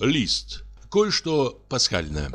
Лист. Кое-что пасхальное.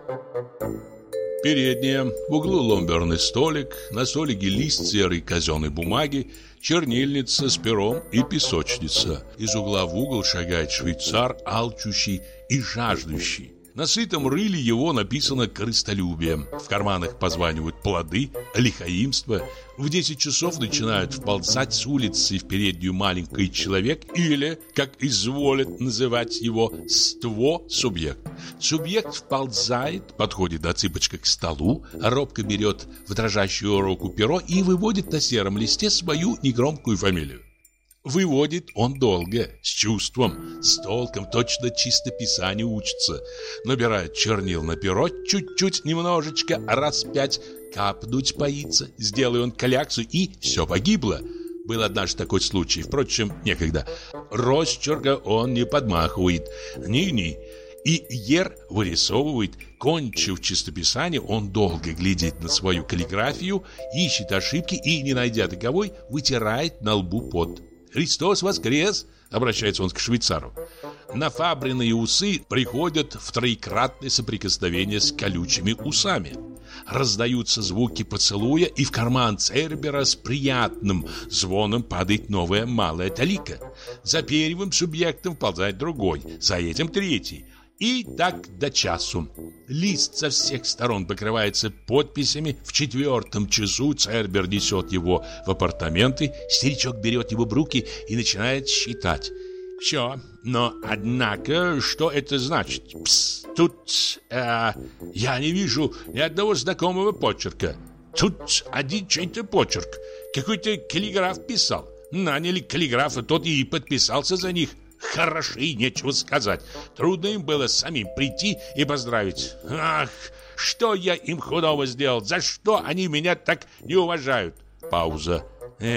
Передняя, в углу ломберный столик, на столике лист серой казенной бумаги, чернильница с пером и песочница. Из угла в угол шагает швейцар, алчущий и жаждущий. На сытом рыле его написано «корыстолюбие». В карманах позванивают плоды, лихаимство. В 10 часов начинают вползать с улицы в переднюю маленький человек или, как изволят называть его, ство-субъект. Субъект вползает, подходит на цыпочках к столу, робко берет в дрожащую руку перо и выводит на сером листе свою негромкую фамилию. Выводит он долго, с чувством, с толком, точно чистописанию учится. Набирает чернил на перо, чуть-чуть, немножечко, раз 5, капнуть боится. Сделай он кляксу, и все погибло. Был однажды такой случай, впрочем, некогда. Росчерка он не подмахивает, ни-ни. И ер вырисовывает. Кончив чистописание, он долго глядит на свою каллиграфию, ищет ошибки и, не найдя таковой, вытирает на лбу пот. «Христос воскрес!» — обращается он к швейцару. Нафабренные усы приходят в троекратное соприкосновение с колючими усами. Раздаются звуки поцелуя, и в карман Цербера с приятным звоном падает новая малая талика. За первым субъектом вползает другой, за этим третий. И так до часу. Лист со всех сторон покрывается подписями. В 4 часу Цербер несет его в апартаменты. Старичок берет его в руки и начинает считать. Все, но однако, что это значит? Пс, тут я не вижу ни одного знакомого почерка. Тут один чей-то почерк. Какой-то каллиграф писал. Наняли каллиграфа, тот и подписался за них. Хороши, нечего сказать. Трудно им было самим прийти и поздравить. Ах, что я им худого сделал? За что они меня так не уважают? Пауза.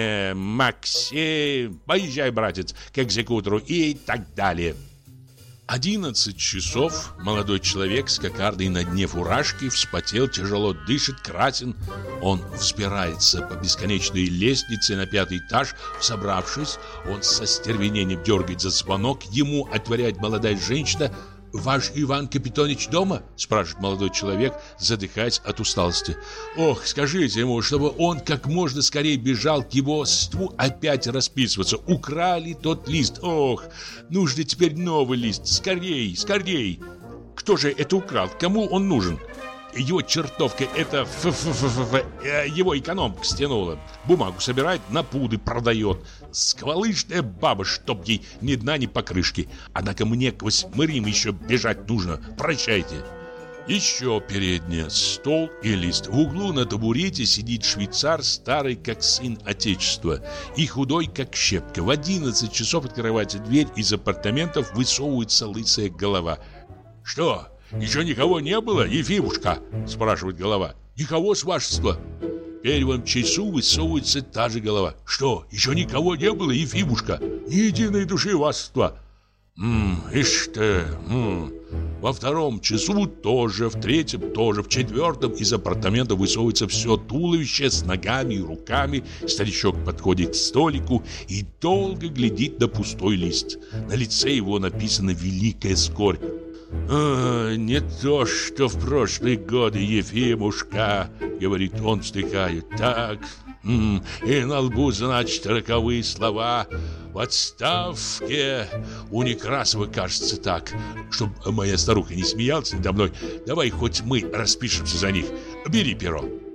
Максим, поезжай, братец, к экзекутору и так далее. 11 часов. Молодой человек с кокардой на дне фуражки вспотел, тяжело дышит, красен. Он взбирается по бесконечной лестнице на 5-й этаж. Собравшись, он со стервенением дергает за звонок. Ему отворяет молодая женщина. «Ваш Иван Капитонович дома?» – спрашивает молодой человек, задыхаясь от усталости. «Ох, скажите ему, чтобы он как можно скорее бежал к его ству опять расписываться. Украли тот лист. Ох, нужно теперь новый лист. Скорей, скорей!» «Кто же это украл? Кому он нужен?» Его чертовка, это его экономка стянула. Бумагу собирает, на пуды продает. Сквалышная баба, чтоб ей ни дна, ни покрышки. Однако мне к 8 еще бежать нужно. Прощайте. Еще передняя, стол и лист. В углу на табурете сидит швейцар, старый как сын отечества и худой как щепка. В 11 часов открывается дверь, из апартаментов высовывается лысая голова. «Что? Еще никого не было, Ефимушка?» – спрашивает голова. «Никого, с вашества». В 1 часу высовывается та же голова. «Что, еще никого не было, Ефимушка?» «Ни единой души, вашества». «Ишь ты, Во 2 часу тоже, в 3 тоже, в 4 из апартамента высовывается все туловище с ногами и руками. Старичок подходит к столику и долго глядит на пустой лист. На лице его написано «Великая скорбь». «Не то, что в прошлые годы, Ефимушка», — говорит он, вздыхая. «Так, и на лбу, значит, роковые слова. В отставке. У Некрасова, кажется, так. Чтоб моя старуха не смеялась надо мной, давай хоть мы распишемся за них. Бери перо».